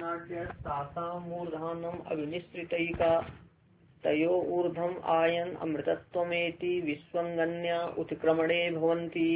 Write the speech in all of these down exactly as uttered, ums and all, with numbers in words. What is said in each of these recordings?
मूर्धानम अभिनिश्रितैका तयो ऊर्ध्वम आयन अमृतत्वमेति विश्वंगन्या उत्क्रमणे भवन्ति।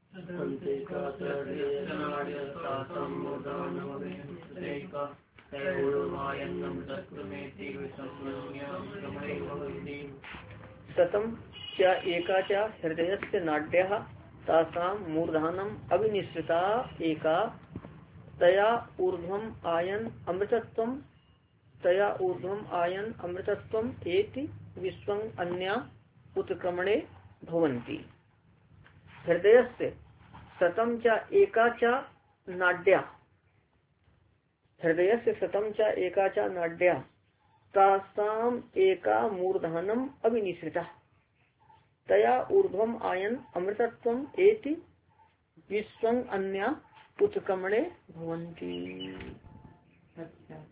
शतम च एका च हृदयस्य नाड्यः तासां मूर्धानम अभिनिश्रिता एका तया ऊर्ध्वम आयन अमृतत्वम तया ऊर्ध्वम आयन अमृतत्वम एति विश्वं अन्या उत्क्रमणे भवन्ति। हृदयस्य शतम च एका च नाड्या हृदयस्य शतम च एका च नाड्या तासाम एका मूर्धानम अभिनिश्रिता तया ऊर्ध्वम आयन अमृतत्वम एति विश्वं अन्या उत्क्रमणे भवन्ति। अच्छा,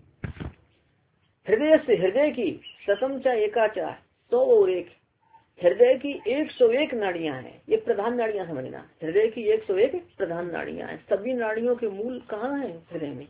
हृदय से हृदय की शतम चा एका चा सौ और एक हृदय की एक सौ एक नाड़ियां हैं। ये प्रधान नाड़ियां समझना, हृदय की एक सौ एक प्रधान नाड़ियां हैं। सभी नाड़ियों के मूल कहाँ है? हृदय में।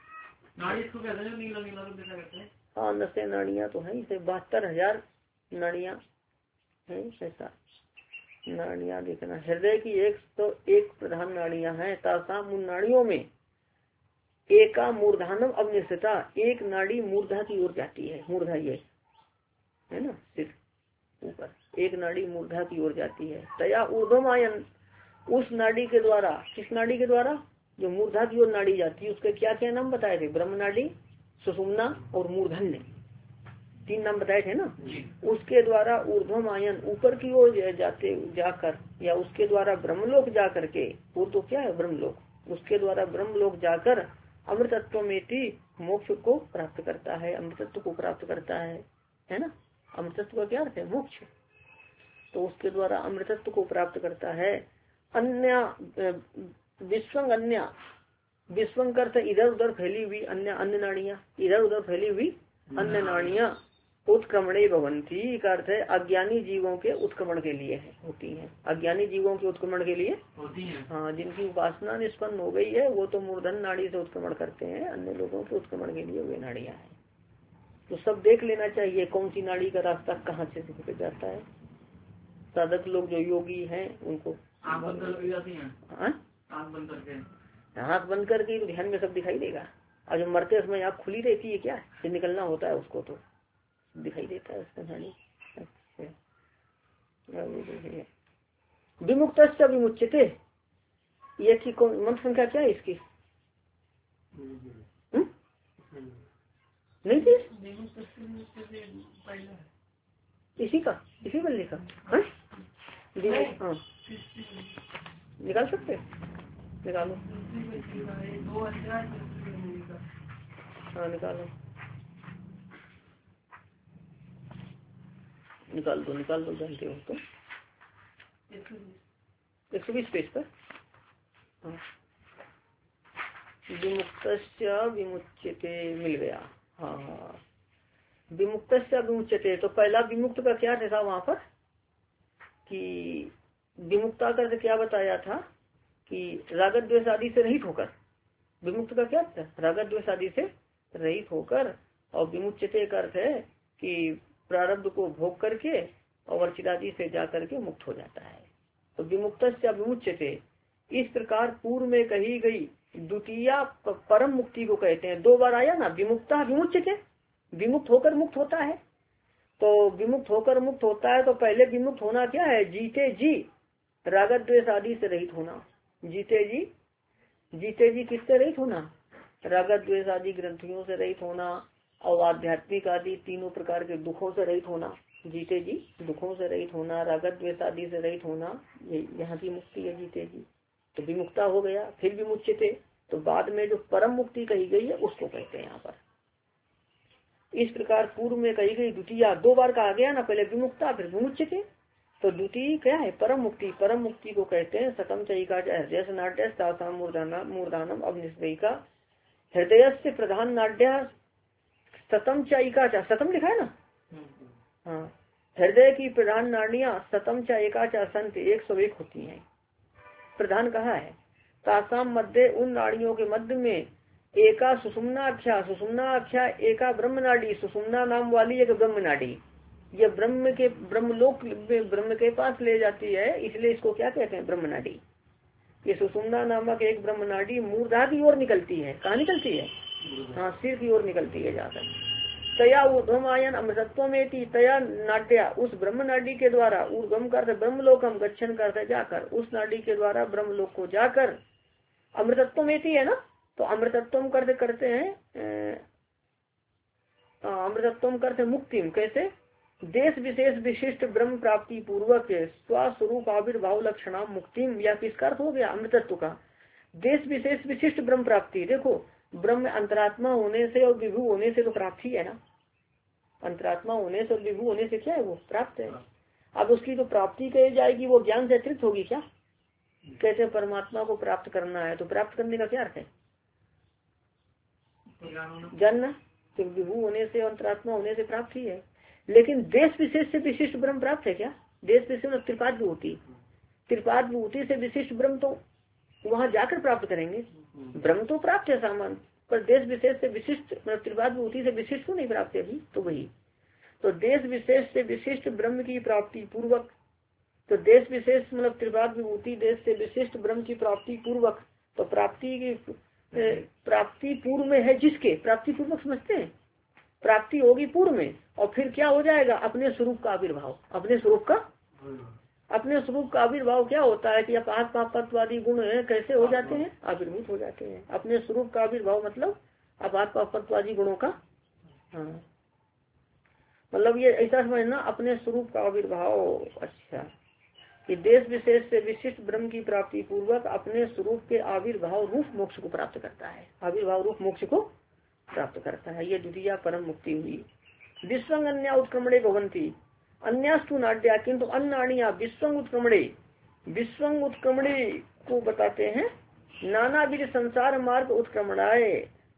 हाँ, नशे नाड़ियां तो है, इसे बहत्तर हजार नाड़ियां हैं। ऐसा नाड़ियां देखना, हृदय की एक सौ एक प्रधान नाड़ियां हैं। तासाम उन नाड़ियों में एका मूर्धानम अग्निश्रिता एक नाड़ी मूर्धा की ओर जाती है। मूर्धा ये है ना, सिर्फ ऊपर एक नाड़ी मूर्धा की ओर जाती है। तया ऊर्ध्वम आयन उस नाड़ी के द्वारा, किस नाड़ी के द्वारा? जो मूर्धा की ओर नाड़ी जाती है उसके क्या क्या नाम बताए थे? ब्रह्म नाड़ी, सुषुम्ना और मूर्धन्य, तीन नाम बताए थे ना। उसके द्वारा ऊर्ध्वम आयन ऊपर की ओर जाते जाकर या उसके द्वारा ब्रह्मलोक जाकर के, वो तो क्या है ब्रह्मलोक, उसके द्वारा ब्रह्मलोक जाकर अमृतत्व में मोक्ष को प्राप्त करता है, अमृतत्व को प्राप्त करता है, है ना। अमृतत्व का क्या अर्थ है? मोक्ष। तो उसके द्वारा अमृतत्व को प्राप्त करता है। अन्य विश्वंग अन्य विश्वंग अर्थ इधर उधर फैली हुई अन्य अन्य नाड़ियां, इधर उधर फैली हुई अन्य नाड़ियां उत्क्रमणे भवन्ति का अर्थ है अज्ञानी जीवों के उत्क्रमण के लिए है, होती हैं। अज्ञानी जीवों के उत्क्रमण के लिए होती हैं। हाँ, जिनकी उपासना निष्पन्न हो गई है वो तो मूर्धन नाड़ी से उत्क्रमण करते हैं, अन्य लोगों के उत्क्रमण के लिए वे नाड़ियां हैं। तो सब देख लेना चाहिए कौन सी नाड़ी का रास्ता कहाँ से निकल जाता है। साधक लोग जो योगी हैं उनको हाथ बंद करके ध्यान में सब दिखाई देगा। और जो मरते समय आँख खुली रहती है, क्या से निकलना होता है उसको तो दिखाई देता है उसका नाड़ी। विमुक्त विमुच्यते, ये की कौन मंत्र संख्या क्या है इसकी? हुँ? नहीं थी इसी का इसी का लिखा। हाँ, निकाल सकते, निकालो। हाँ निकालो, निकाल दो निकाल दो जानते हो तो एक सौ बीस पेज पर। हाँ, विमुक्तस्य विमुच्यते मिल गया। हाँ, विमुक्तस्य विमुच्यते, तो पहला विमुक्त का क्या था वहाँ पर कि विमुक्ता का क्या बताया था कि रागत द्वेष आदि से रहित होकर। विमुक्त का क्या था? रागत द्वेष आदि से रहित होकर। और विमुच्यते का अर्थ है कि प्रारब्ध को भोग करके और वर्चिरादि से जा करके मुक्त हो जाता है। तो विमुक्तस्य विमुच्यते इस प्रकार पूर्व में कही गई द्वितीय परम मुक्ति को कहते हैं। दो बार आया ना, विमुक्ता विमुच्यते, विमुक्त होकर मुक्त होता है। तो विमुक्त होकर मुक्त होता है तो पहले विमुक्त होना क्या है? जीते जी रागत द्वेष आदि से रहित होना। जीते जी जीते जी किससे रहित होना? रागत द्वेष आदि ग्रंथियों से रहित होना और आध्यात्मिक आदि तीनों प्रकार के दुखों से रहित होना। जीते जी दुखों से रहित होना, रागत द्वेष आदि से रहित होना, ये यहाँ की मुक्ति है जीते जी। तो विमुक्ता हो गया। फिर विमुच्यते, तो बाद में जो परम मुक्ति कही गई है उसको कहते हैं यहाँ पर। इस प्रकार पूर्व में कही गई द्वितीय, दो बार कहा गया ना, पहले विमुक्ता फिर विमुच्यते। तो द्वितीय क्या है? परम मुक्ति। परम मुक्ति को कहते हैं शतम चयिका हृदय से नाट्य मूर्धानम अग्निश्रिका। हृदय से प्रधान नाट्य शतम चयिका, शतम लिखा है ना। हाँ, हृदय की प्रधान नाड़ियां शतम चयिका संत एक सौ एक होती हैं। प्रधान कहा है? तासाम मध्य उन नाड़ियों के मध्य में एका सुषुम्नाख्या सुषुम्नाख्या एका ब्रह्म नाडी, सुषुम्ना नाम वाली एक ब्रह्म नाडी, ये ब्रह्म के ब्रह्मलोक ब्रह्म के पास ले जाती है, इसलिए इसको क्या कहते हैं? ब्रह्म नाडी। ये सुषुम्ना नामक एक ब्रह्म नाडी मूर्धा की ओर निकलती है। कहाँ निकलती है? हाँ, सिर की ओर निकलती है जाकर। तया ऊर्ध्वमायन अमृतत्व में थी, तया नाट्या, उस ब्रह्म नाडी के द्वारा, ऊर्ध्वम करते ब्रह्मलोकम, गच्छन करते जाकर, उस नाडी के द्वारा ब्रह्मलोक को जाकर, अमृतत्व में थी है ना, तो अमृतत्व करते करते हैं, अमृतत्व करते मुक्तिम, कैसे? देश विशेष विशिष्ट ब्रह्म प्राप्ति पूर्वक स्वस्वरूप आविर्भाव लक्षणा मुक्तिम, या किसका अर्थ हो गया? अमृतत्व का। देश विशेष विशिष्ट ब्रह्म प्राप्ति, देखो ब्रह्म अंतरात्मा होने से और विभू होने से तो प्राप्ति है ना, अंतरात्मा होने से और विभू होने से क्या है? वो प्राप्त है। अब उसकी तो प्राप्ति कही जाएगी, वो ज्ञान से अतिरिक्त होगी क्या? कैसे परमात्मा को प्राप्त करना है, तो प्राप्त करने का क्या अर्थ है? जानना। तो विभू होने से अंतरात्मा होने से प्राप्ति है, लेकिन देश विशेष से विशिष्ट ब्रह्म प्राप्त है क्या? देश विशेष त्रिपाद विभूति, त्रिपाद विभूति से विशिष्ट ब्रह्म तो वहां जाकर प्राप्त करेंगे। ब्रह्म तो प्राप्त है सामान, पर देश विशेष से विशिष्ट मतलब त्रिपाद विभूति से विशिष्ट को नहीं प्राप्त है अभी। तो वही तो देश विशेष से विशिष्ट ब्रह्म की प्राप्ति पूर्वक, तो देश विशेष मतलब त्रिपाद विभूति देश से विशिष्ट ब्रह्म की प्राप्ति पूर्वक, तो प्राप्ति की प्राप्ति पूर्व में है जिसके, प्राप्ति पूर्वक समझते हैं, प्राप्ति होगी पूर्व में, और फिर क्या हो जाएगा? अपने स्वरूप का आविर्भाव। अपने स्वरूप का अपने स्वरूप का आविर्भाव क्या होता है कि अपात पापत्वादी गुण है, कैसे हो जाते हैं? आविर्भूत हो जाते हैं। अपने स्वरूप का आविर्भाव मतलब अपात पापत्वादी गुणों का, हाँ मतलब ये ऐसा समझना, अपने स्वरूप का आविर्भाव। अच्छा, कि देश विशेष से विशिष्ट ब्रह्म की प्राप्ति पूर्वक अपने स्वरूप के आविर्भाव रूप मोक्ष को प्राप्त करता है, आविर्भाव रूप मोक्ष को प्राप्त करता है। ये द्वितीय परम मुक्ति हुई। विश्वंग अन्य उत्क्रमणे भवंती, अन्यास्तु नाट्या, किंतु अन्नाणिया विश्वंग उत्क्रमणे, विश्वंग उत्क्रमणे को बताते हैं नाना विध संसार मार्ग उत्क्रमणाए,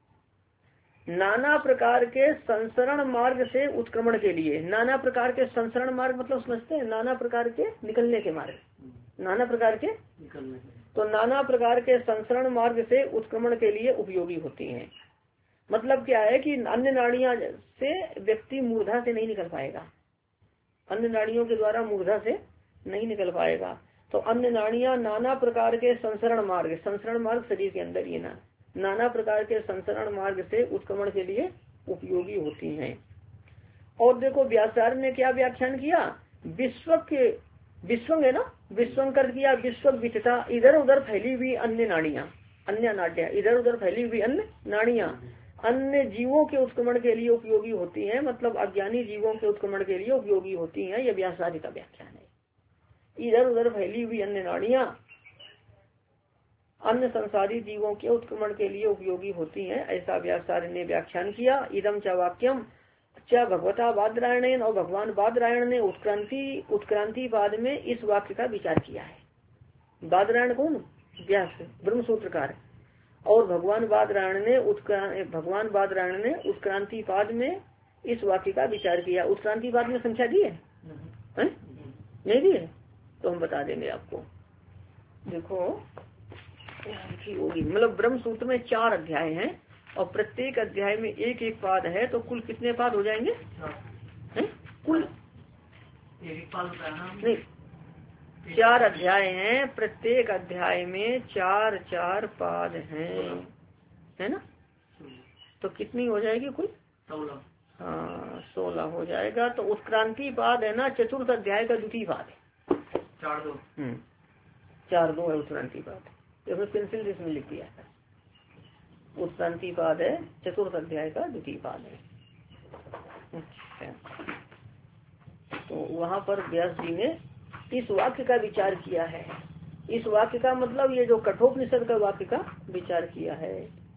नाना प्रकार के संसरण मार्ग से उत्क्रमण के लिए। नाना प्रकार के संसरण मार्ग मतलब समझते हैं? नाना प्रकार के निकलने के मार्ग, नाना प्रकार के निकलने, तो नाना प्रकार के संसरण मार्ग से उत्क्रमण के लिए उपयोगी होती हैं। मतलब क्या है कि अन्य नाड़ियां से व्यक्ति मूर्धा से नहीं निकल पाएगा, अन्य नाड़ियों के द्वारा मूर्धा से नहीं निकल पाएगा। तो अन्य नाड़ियां नाना प्रकार के संसरण मार्ग, संसरण मार्ग शरीर के अंदर ही ना, नाना प्रकार के संसरण मार्ग से उत्क्रमण के लिए उपयोगी होती हैं। और देखो व्यासार्य ने क्या व्याख्यान किया? विश्व के विश्वंग है ना, विश्वंग कर दिया विश्व विचता, इधर उधर फैली हुई अन्य नाड़ियां, अन्य नाट्या, इधर उधर फैली हुई अन्य नाड़ियां अन्य जीवों के उत्क्रमण के लिए उपयोगी होती हैं, मतलब अज्ञानी जीवों के उत्क्रमण के लिए उपयोगी होती हैं। यह व्यासार्य का व्याख्यान है। इधर उधर फैली हुई अन्य नाड़ियां अन्य संसारी जीवों के उत्क्रमण के लिए उपयोगी होती हैं, ऐसा व्यासार्य ने व्याख्यान किया। इदम च वाक्यम च भगवता बादरायण, और भगवान बादरायण ने उत्क्रांति उत्क्रांति बाद में इस वाक्य का विचार किया है। बादरायण कौन? व्यास ब्रह्म सूत्रकार। और भगवान बादरायण ने उत्क्रांति भगवान बादरायण ने उत्क्रांति पाद में इस वाक्य का विचार किया। उत्क्रांति पाद में संख्या दी है, है? नहीं दी है तो हम बता देंगे आपको। देखो होगी, मतलब ब्रह्म सूत्र में चार अध्याय हैं और प्रत्येक अध्याय में एक एक पाद है, तो कुल कितने पाद हो जाएंगे? है? कुल नहीं, चार अध्याय हैं, प्रत्येक अध्याय में चार चार पाद हैं, है ना? तो कितनी हो जाएगी कुल? सोलह। हाँ सोलह हो जाएगा। तो उत्क्रांति पाद है ना, चतुर्थ अध्याय का द्वितीय पाद है। चार दो हम्म चार दो है उत्क्रांति पाद, तो पेंसिल इसमें लिख दिया है। उत्क्रांति पाद है, चतुर्थ अध्याय का द्वितीय पाद है। अच्छा, तो वहाँ पर व्यास जी ने इस वाक्य का विचार किया है। इस वाक्य का मतलब ये जो कठोपनिषद का वाक्य का विचार किया है।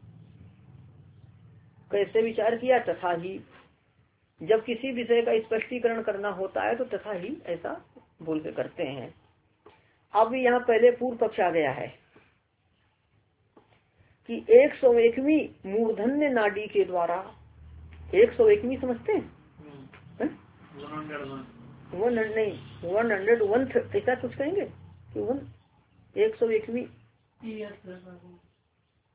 कैसे विचार किया? तथा ही, जब किसी विषय का स्पष्टीकरण करना होता है तो तथा ही ऐसा बोल के करते हैं। अब यहाँ पहले पूर्व पक्ष आ गया है कि एक सौ एकवीं मूर्धन्य नाड़ी के द्वारा, एक सौ एकवीं समझते हैं? वन नहीं, वन हंड्रेड वन ऐसा कुछ कहेंगे कि वन एक सौ एकवीं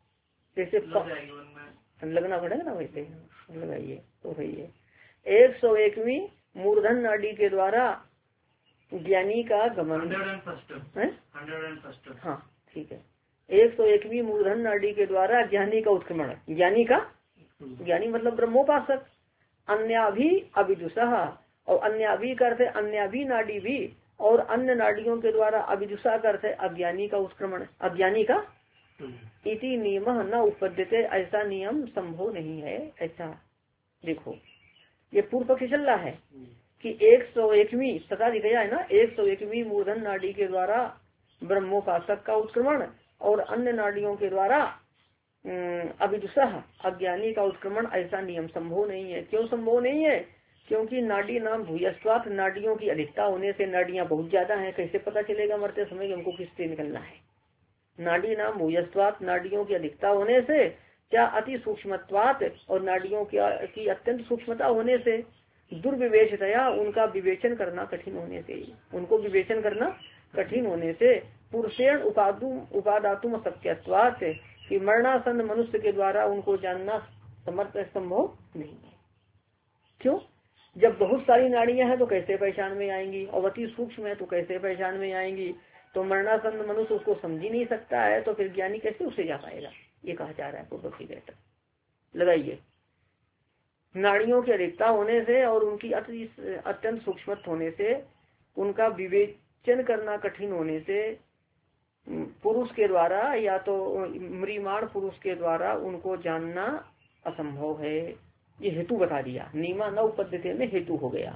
जैसे लगना पड़ेगा ना, वैसे लगाइए तो है। एक सौ एकवीं मूर्धन नाड़ी के द्वारा ज्ञानी का गमन है। हाँ ठीक है। एक सौ एकवीं मूर्धन नाड़ी के द्वारा ज्ञानी का उत्क्रमण, ज्ञानी का, ज्ञानी मतलब ब्रह्मोपासक, अन्याभि अभिदुषः, और अन्याभि करते अन्याभि नाड़ी भी, और अन्य नाड़ियों के द्वारा अभिदुषा करते अज्ञानी का उत्क्रमण, अज्ञानी का। इति नियम न उपपद्यते, ऐसा नियम संभव नहीं है। ऐसा देखो ये पूर्व पक्षी चल रहा है कि एक सौ एकवीं सता दिखाया है ना, एक सौ एकवीं मूर्धन नाड़ी के द्वारा ब्रह्मोपासक का उत्क्रमण और अन्य नाड़ियों के द्वारा अभिदुषः अज्ञानी का उत्क्रमण, ऐसा नियम संभव नहीं है। क्यों संभव नहीं है? क्योंकि नाड़ी नाम भूयस्वात, नाड़ियों की अधिकता होने से, नाड़ियां बहुत ज्यादा हैं, कैसे पता चलेगा मरते समय कि हमको किससे निकलना है। नाड़ी नाम भूयस्वात, नाड़ियों की अधिकता होने से, क्या अति सूक्ष्मत्वात, और नाड़ियों की अत्यंत सूक्ष्मता होने से, दुर्विवेचतया उनका विवेचन करना कठिन होने से, उनको विवेचन करना कठिन होने से, पुरुषेण उपादु उपादातुम अशक्यत्वात्, कि मरणासन्न मनुष्य के द्वारा उनको जानना समर्थ संभव नहीं है। क्यों? जब बहुत सारी नाड़ियां हैं तो कैसे पहचान में आएंगी, और अति सूक्ष्म है तो कैसे पहचान में आएंगी। तो मरणासन्न मनुष्य उसको समझ ही नहीं सकता है, तो फिर ज्ञानी कैसे उसे जा पाएगा, ये कहा जा रहा है पूर्व पक्षी कहता। लगाइए, नाड़ियों की अधिकता होने से और उनकी अति अत्यंत सूक्ष्म होने से, उनका विवेचन करना कठिन होने से, पुरुष के द्वारा या तो म्रियमाण पुरुष के द्वारा उनको जानना असंभव है। ये हेतु बता दिया, नीमा नौ पद्धति में हेतु हो गया।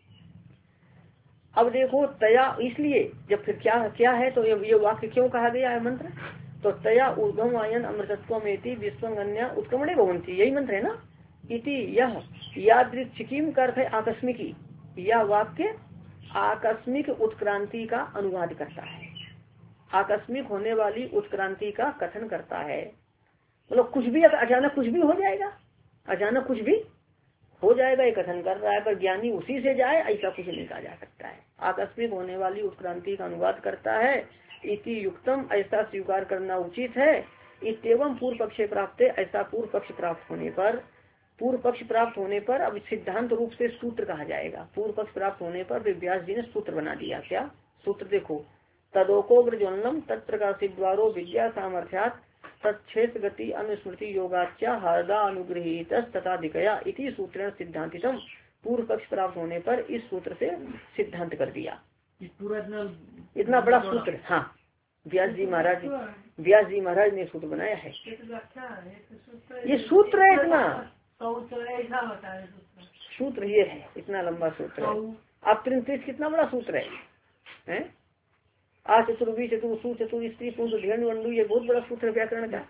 अब देखो तया, इसलिए जब फिर क्या क्या है, तो ये, ये वाक्य क्यों कहा गया है मंत्र, तो तया ऊर्ध्वम आयन अमृतत्वमेति विश्वंगन्या उत्क्रमणे भवन्ति, यही मंत्र है ना। इति यह यादृच्छिकीम का अर्थ है आकस्मिकी, यह वाक्य आकस्मिक उत्क्रांति का अनुवाद करता है, आकस्मिक होने वाली उत्क्रांति का कथन करता है। मतलब कुछ भी अचानक कुछ भी हो जाएगा, अचानक कुछ भी हो जाएगा, ये कथन कर रहा है। पर ज्ञानी उसी से जाए ऐसा कुछ नहीं कहा जा सकता है। आकस्मिक होने वाली उत्क्रांति का अनुवाद करता है। इति युक्तम, ऐसा स्वीकार करना उचित है। इत्येवं पूर्व पक्ष प्राप्त, ऐसा पूर्व पक्ष प्राप्त होने पर, पूर्व पक्ष प्राप्त होने पर अब सिद्धांत रूप से सूत्र कहा जाएगा। पूर्व पक्ष प्राप्त होने पर व्यास जी ने सूत्र बना दिया। क्या सूत्र? देखो, तदोकोग्र ज्वलनम तत्प्रकाशित द्वारो विद्या सामर्थ्यात तत्क्षेत्र गति अनुस्मृति योगाच्या हार्दा अनुग्रहित तथा दिकया इति सूत्र सिद्धांतितम। पूर्व पक्ष प्राप्त होने पर इस सूत्र से सिद्धांत कर दिया। पूरा इतना इतना बड़ा सूत्र, हाँ, व्यास जी महाराज व्यास जी महाराज ने सूत्र बनाया है। ये सूत्र है, इतना सूत्र ये है, इतना लंबा सूत्र है। आप त्रिंतीस कितना बड़ा सूत्र है, हैं? आ चतुर्वी चतुर सु चतुर स्त्री पुरुष ध्यन वंडु, ये बहुत बड़ा सूत्र है व्याकरण का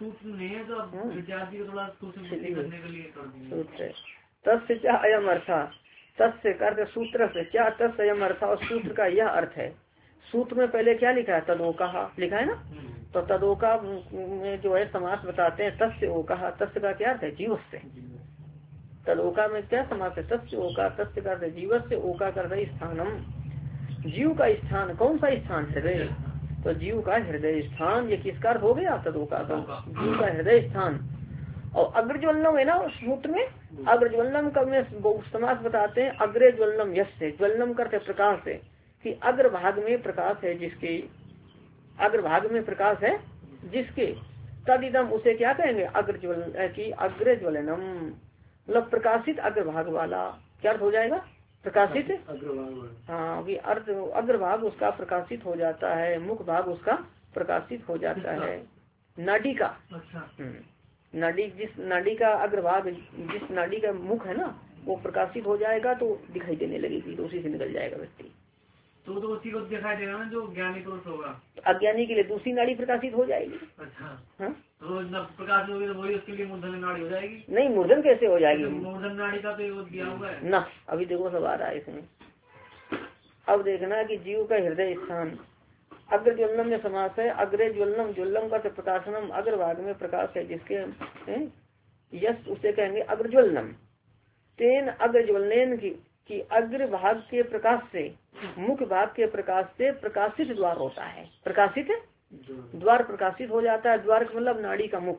सूत्र है। तस्य अयम अर्था, तस्य अर्थ सूत्र से क्या, तस्य अयम अर्था, और सूत्र का यह अर्थ है। सूत्र में पहले क्या लिखा है? तदोका लिखा है ना। तो तदोका में जो है समास बताते हैं, तस्य ओका, तस्य का क्या अर्थ है? जीव से। तदोका में क्या समास है? तस्य ओका, तस्य का अर्थ है जीव से, ओका कर स्थानम, जीव का स्थान। कौन सा स्थान? हृदय। तो जीव का हृदय स्थान, ये किसका अर्थ हो गया? तदोका का, जीव का हृदय स्थान। और अग्रज्वलनम है ना उस सूत्र में, अग्रज्वलनम का में समास बताते हैं अग्रे ज्वलनम यश से, ज्वलनम करते प्रकाश से, कि अग्र भाग में प्रकाश है जिसके, अग्र भाग में प्रकाश है जिसके, तदिदम उसे क्या कहेंगे? अग्रज्वल की अग्र ज्वलनम, मतलब प्रकाशित अग्रभाग वाला। क्या अर्थ हो जाएगा? प्रकाशित अग्रभाग। हाँ, अभी अर्थ अग्रभाग उसका प्रकाशित हो जाता है, मुख भाग उसका प्रकाशित हो जाता है। नाड़ी का, अच्छा, नाड़ी, जिस नाड़ी का अग्रभाग, जिस नाड़ी का मुख है ना, वो प्रकाशित हो जाएगा तो दिखाई देने लगेगी, तो उसी से निकल जाएगा व्यक्ति। तो तो उसी को दिखाई देगा ना जो ज्ञानी पुरुष होगा। तो अज्ञानी के लिए दूसरी नाड़ी प्रकाशित हो जाएगी। अच्छा, हाँ, तो प्रकाश होगी तो वही उसके लिए मूर्धन नाड़ी हो जाएगी। नहीं, मूर्धन कैसे हो जाएगी? मूर्धन नाड़ी का तो दिया हुआ है ना। अभी देखो सब आ रहा है इसमें। अब देखना कि जीव का हृदय स्थान, अग्र ज्वलनम में समास है। अग्रे ज्वलनम, ज्वलनम का प्रकाशनम, अग्र भाग में प्रकाश है जिसके, यश उसे कहेंगे अग्रज्वलनम। तेन अग्र ज्वलनेन की, कि अग्र भाग के प्रकाश से, मुख्य भाग के प्रकाश से प्रकाशित द्वार होता है। प्रकाशित द्वार प्रकाशित हो जाता है। द्वार मतलब नाड़ी का मुख,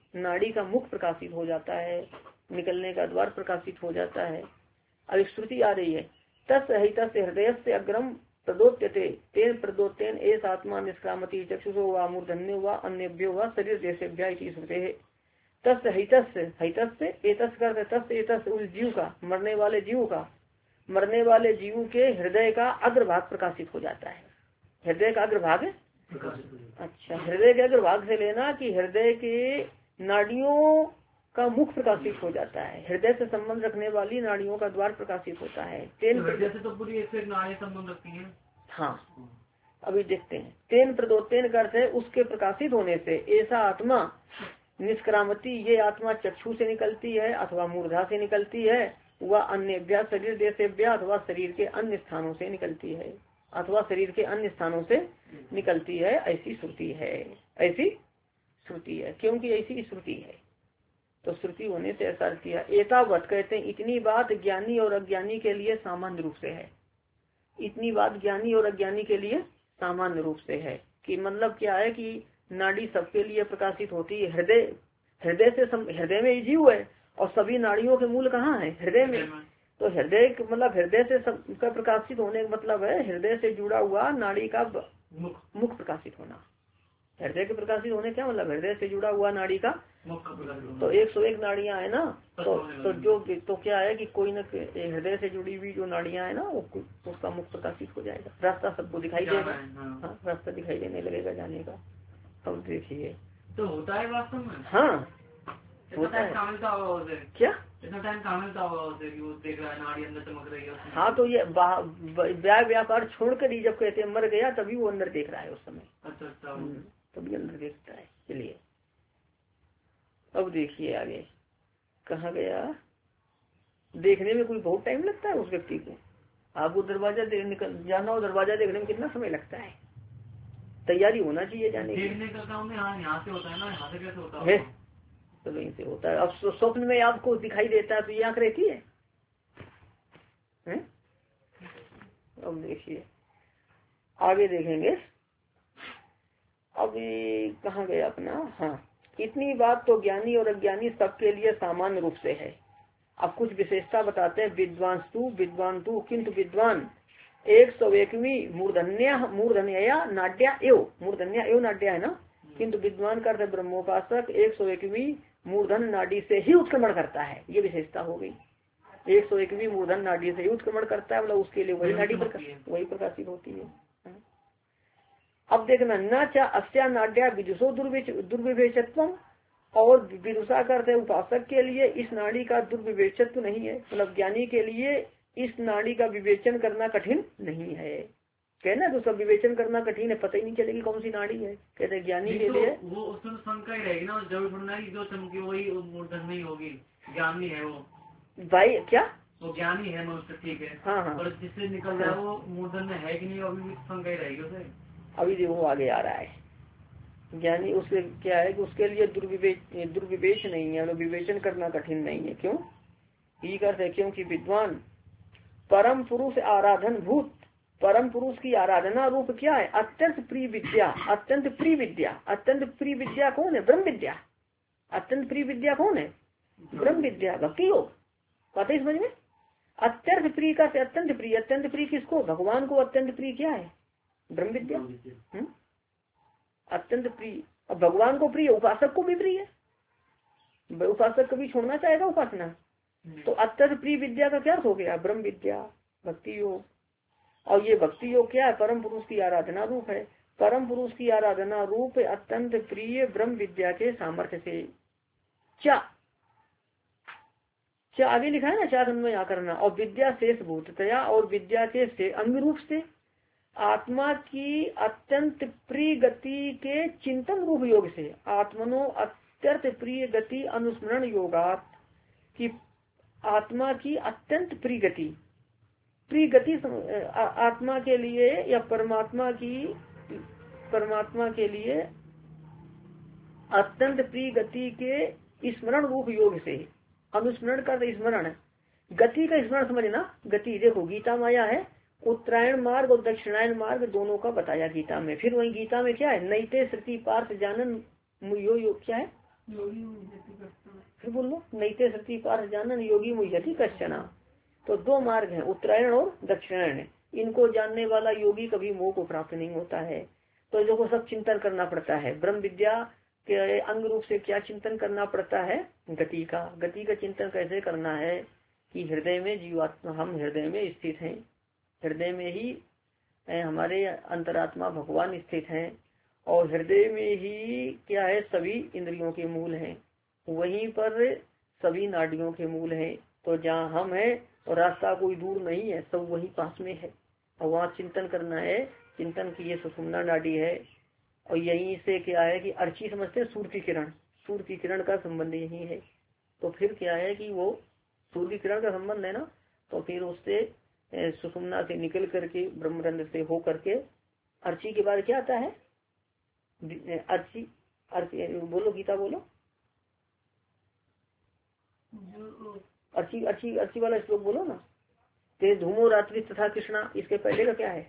नाड़ी का मुख प्रकाशित हो जाता है, निकलने का द्वार प्रकाशित हो जाता है। अब श्रुति आ रही है, तस् हित हृदय से अग्रम प्रदोत्यते तेन प्रदोत्यन एस आत्मा निष्क्रामति चक्षुषो व मूर्धन्यो व अन्यभ्यो व शरीर देशेभ्या इति श्रुते है। तस् हितस् हितस् एतस् कर तस् एतस् उस जीव का, मरने वाले जीव का, मरने वाले जीव के हृदय का अग्रभाग प्रकाशित हो जाता है। हृदय का अग्रभाग, अच्छा हृदय के अग्रभाग से लेना कि हृदय के नाड़ियों का मुख प्रकाशित हो जाता है, हृदय से संबंध रखने वाली नाड़ियों का द्वार प्रकाशित होता है। तेन हृदय से तो पूरी एक से एक नाड़ी संबंध रखती है। हाँ अभी देखते हैं। तेन प्रदोतेन करते उसके प्रकाशित होने से ऐसा आत्मा निष्क्रामती, ये आत्मा चक्षु से निकलती है अथवा मूर्धा से निकलती है, वह अन्य शरीर देशेभ्या अथवा शरीर के अन्य स्थानों से निकलती है, अथवा शरीर के अन्य स्थानों से निकलती है, ऐसी श्रुति है, ऐसी श्रुति है, क्योंकि ऐसी श्रुति है तो श्रुति होने से ऐसा किया। एतावत कहते हैं इतनी बात ज्ञानी और अज्ञानी के लिए सामान्य रूप से है, इतनी बात ज्ञानी और अज्ञानी के लिए सामान्य रूप से है कि मतलब क्या है कि नाड़ी सबके लिए प्रकाशित होती है। हृदय हृदय से हृदय में ही जीव है और सभी नाड़ियों के मूल कहाँ है, हृदय में। तो हृदय मतलब हृदय से सबका प्रकाशित होने का मतलब है हृदय से जुड़ा हुआ नाड़ी का मुख प्रकाशित होना। हृदय के प्रकाशित होने क्या मतलब, हृदय से जुड़ा हुआ नाड़ी का मुख। तो एक सौ एक नाड़ियां है ना, तो तो जो तो क्या है कि कोई न हृदय से जुड़ी हुई जो नाड़ियां है ना उसका मुख प्रकाशित हो जाएगा, रास्ता सबको दिखाई देगा। हाँ रास्ता दिखाई देने लगेगा जाने का। अब देखिए तो होता है वास्तव में। हाँ होता है। क्या इतना टाइम कहाँ मिलता होगा उसे कि वो देख रहा है नाड़ी अंदर चमक रही है। हाँ तो ये व्याय व्यापार छोड़कर ही जब कहते हैं मर गया तभी वो अंदर देख रहा है उस समय। अच्छा अच्छा तभी अंदर देखता है। चलिए अब देखिए आगे कहाँ गया। देखने में कोई बहुत टाइम लगता है उस व्यक्ति को। आपको दरवाजा निकल जाना हो, दरवाजा देखने में कितना समय लगता है, तैयारी होना चाहिए जाने की। देखने का काम यहाँ से होता है ना, यहाँ से कैसे होता है तो वहीं से होता है। अब स्वप्न में आपको दिखाई देता है तो ये आंख रहती है, है? अब देखिए आगे देखेंगे। अभी कहाँ गया अपना। हाँ इतनी बात तो ज्ञानी और अज्ञानी सबके लिए सामान्य रूप से है। अब कुछ विशेषता बताते हैं। विद्वान तू विद्वान तू किंतु विद्वान एक सौ एकवी मूर्धन्य मूर्धन्या नाड्या एव, मूर्धन्या एव नाड्या है ना, किंतु विद्वान करते ब्रह्मोपासक एक सौ एकवी मूर्धन नाड़ी से ही उत्क्रमण करता है, ये विशेषता हो गई। एक सौ एकवी मूर्धन नाड़ी से ही उत्क्रमण करता है, मतलब उसके लिए वही नाड़ी वही प्रकाशित होती है। अब देखना न चा अस्या नाड्या विदुषो दुर्विवेचत्व, और विदुषा करते उपासक के लिए इस नाड़ी का दुर्विवेचत्व नहीं है, मतलब ज्ञानी के लिए इस नाड़ी का विवेचन करना कठिन नहीं है। कहना तो सब विवेचन करना कठिन है, पता ही नहीं चलेगी कौन सी नाड़ी है। कहते ज्ञानी के लिए वो उसमें शंका ही रहेगी ना, जरूर ढूंढना है जो चमकी वही मूर्धन नहीं होगी, ज्ञानी है वो भाई, क्या वो ज्ञानी है मनुष्य, ठीक है। हाँ हाँ और जिससे निकल रहा है वो मूर्धन में है कि नहीं, अभी शंका ही रहेगी उसे। अभी देखो आगे आ रहा है। ज्ञानी उसके क्या है कि उसके लिए दुर्विवेच दुर्विवेच नहीं है, मतलब विवेचन करना कठिन नहीं है। क्यों ये करते हैं, क्योंकि विद्वान परम पुरुष आराधन भूत, परम पुरुष की आराधना रूप क्या है, अत्यंत प्रिय विद्या, अत्यंत प्रिय विद्या। अत्यंत प्रिय विद्या कौन है, ब्रह्म विद्या। अत्यंत प्रिय विद्या कौन है, ब्रह्म विद्या, भक्ति योग। पता है समझ में। अत्यंत प्रिय का से अत्यंत प्रिय, अत्यंत प्रिय किसको, भगवान को अत्यंत प्रिय क्या है, ब्रह्म विद्या। हम्म अत्यंत प्रिय, और भगवान को प्रिय उपासक को भी प्रिय है। उपासक कभी छोड़ना चाहेगा उपासना। तो अत्यंत प्रिय विद्या का क्या हो गया, ब्रह्म विद्या, भक्ति योग। और ये भक्ति योग क्या है, परम पुरुष की आराधना रूप है। परम पुरुष की आराधना रूप अत्यंत प्रिय ब्रह्म विद्या के सामर्थ्य से चा चा आगे लिखा है ना, चार में यहाँ करना। और विद्या शेष भूततया, और विद्या के से अंग रूप से आत्मा की अत्यंत प्रिय गति के चिंतन रूप योग से, आत्मनो अत्यंत प्रिय गति अनुस्मरण योगात, की आत्मा की अत्यंत प्रिय गति, प्रिय गति आत्मा के लिए या परमात्मा की परमात्मा के लिए अत्यंत प्रिय गति के स्मरण रूप योग से, अनुस्मरण का स्मरण, गति का स्मरण समझना। गति देखो गीता माया है, उत्तरायण मार्ग और दक्षिणायन मार्ग दोनों का बताया गीता में। फिर वही गीता में क्या है, नैते श्रुति पार्थ जानन यो यो क्या है, फिर बोलो नैते सती पार्थ जानन योगी मुह्यति कश्चना। तो दो मार्ग हैं, उत्तरायण और दक्षिणायन। इनको जानने वाला योगी कभी मोह को प्राप्त नहीं होता है। तो जो को सब चिंतन करना पड़ता है। ब्रह्म विद्या के अंग रूप से क्या चिंतन करना पड़ता है? गति का। गति का चिंतन कैसे करना है कि हृदय में जीवात्मा, हम हृदय में स्थित हैं, हृदय में ही हमारे अंतरात्मा भगवान स्थित हैं, और हृदय में ही क्या है, सभी इंद्रियों के मूल हैं, वहीं पर सभी नाड़ियों के मूल हैं। तो जहाँ हम हैं और रास्ता कोई दूर नहीं है, सब वही पास में है, और वहाँ चिंतन करना है। चिंतन की ये सुषुम्ना नाड़ी है, और यहीं से क्या है कि अर्ची समझते हैं, सूर्य की किरण, सूर्य की किरण का संबंध यही है। तो फिर क्या है कि वो सूर्य की किरण का संबंध है ना, तो फिर उससे सुषुम्ना से निकल करके ब्रह्मरंध्र से हो करके अर्ची के बाद क्या आता है? अर्ची, अर्ची बोलो, गीता बोलो, अर्ची अर्ची अर्ची वाला श्लोक बोलो ना। ते धूमो रात्रि तथा कृष्णा, इसके पहले का क्या है?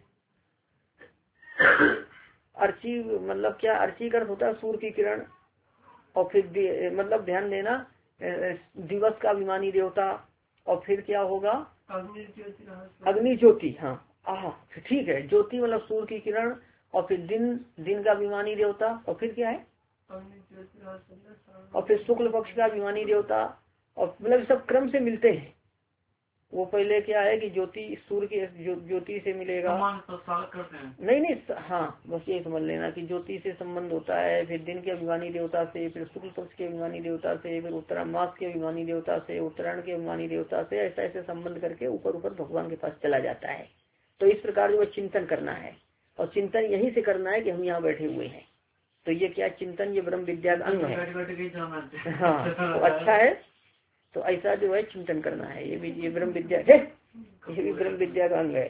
अर्ची मतलब क्या? अर्ची का अर्थ होता है सूर्य की किरण, और फिर मतलब ध्यान देना दिवस का अभिमानी देवता, और फिर क्या होगा? अग्नि ज्योति। हाँ आह ठीक है, ज्योति मतलब सूर्य की किरण, और फिर दिन, दिन का अभिमानी देवता, और फिर क्या है? और फिर शुक्ल पक्ष का अभिमानी देवता, और मतलब सब क्रम से मिलते हैं। वो पहले क्या है कि ज्योति सूर्य की ज्योति से मिलेगा, तो करते हैं। नहीं नहीं हाँ बस ये समझ लेना कि ज्योति से संबंध होता है, फिर दिन के अभिमानी देवता से, फिर शुक्ल पक्ष के अभिमानी देवता से, फिर उत्तरा मास के अभिमानी देवता से, उत्तरायण के अभिमानी देवता से, ऐसा ऐसे संबंध करके ऊपर ऊपर भगवान के पास चला जाता है। तो इस प्रकार जो चिंतन करना है, और चिंतन यही से करना है कि हम यहाँ बैठे हुए हैं। तो ये क्या चिंतन, ये ब्रह्म विद्या का अंग है। हाँ तो अच्छा है, तो ऐसा जो है चिंतन करना है। ये भी ये ब्रह्म विद्या है, ये भी ब्रह्म विद्या का अंग है।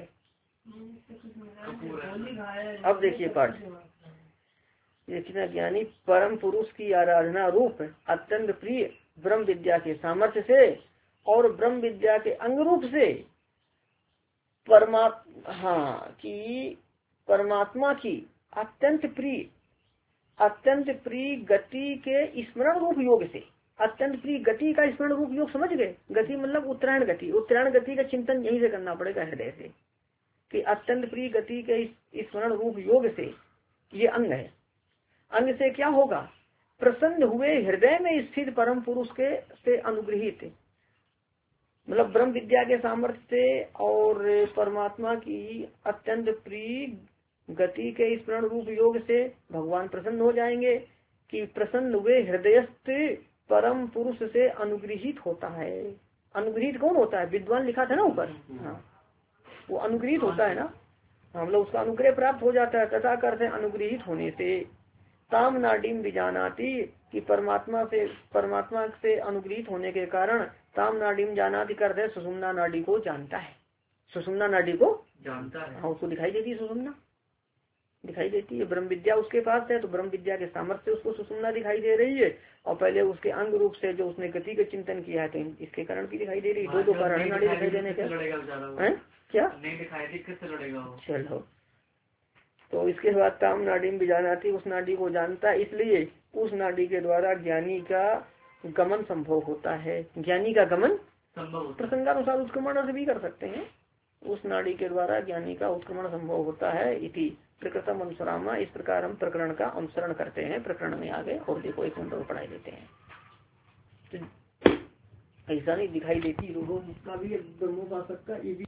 अब देखिए पाठ, इतना ज्ञानी परम पुरुष की आराधना रूप अत्यंत प्रिय ब्रह्म विद्या के सामर्थ्य से और ब्रह्म विद्या के अंग रूप से परमात्मा, हाँ कि परमात्मा की अत्यंत प्रिय, अत्यंत प्रिय गति के स्मरण रूप योग से, अत्यंत प्रिय गति का स्मरण रूप योग समझ गए? गति मतलब उत्तरायण गति, उत्तरायण गति का चिंतन यहीं से करना पड़ेगा हृदय से, कि अत्यंत प्रिय गति के स्मरण रूप योग से ये अंग है। अंग से क्या होगा? प्रसन्न हुए हृदय में स्थित परम पुरुष के से अनुग्रहित, मतलब ब्रह्म विद्या के सामर्थ्य से और परमात्मा की अत्यंत प्रिय गति के स्मरण रूप योग से भगवान प्रसन्न हो जाएंगे। कि प्रसन्न हुए हृदयस्थ परम पुरुष से अनुग्रहित होता है। अनुग्रहित कौन होता है? विद्वान लिखा था ना ऊपर, हाँ वो अनुग्रहित होता है ना, हम लोग उसका अनुग्रह प्राप्त हो जाता है। तथा करते अनुग्रहित होने से ताम नाडीम बीजानाती, कि परमात्मा से, परमात्मा से अनुग्रहित होने के कारण ताम नाडीम जानाती करते सुषुम्ना नाडी को जानता है, सुषुम्ना नाडी को जानता है। हाँ उसको दिखाई देती है, सुषुम्ना दिखाई देती है। ब्रह्म विद्या उसके पास है, तो ब्रह्म विद्या के सामर्थ्य से उसको सुषुम्ना दिखाई दे रही है, और पहले उसके अंग रूप से जो उसने गति का चिंतन किया है तो इसके कारण भी दिखाई दे रही है। दो दो कारण नाड़ी दिखाई देने के क्या नहीं दिखाई दी, किससे लड़ेगा वो? चलो तो इसके बाद ताम नाडी में बीजानाती, उस नाडी को जानता, इसलिए उस नाडी के द्वारा ज्ञानी का गमन संभव होता है। ज्ञानी का गमन संभव, प्रसंगानुसार उत्क्रमण से भी कर सकते हैं। उस नाड़ी के द्वारा ज्ञानी का उत्क्रमण संभव होता है। इति प्रकृतम अनुसरामा, इस प्रकार हम प्रकरण का अनुसरण करते हैं। प्रकरण में आगे और देखो एक मिनट पढ़ाई देते हैं। तो ऐसा नहीं दिखाई देती रोगों का भी ब्रह्मोपासक का ये भी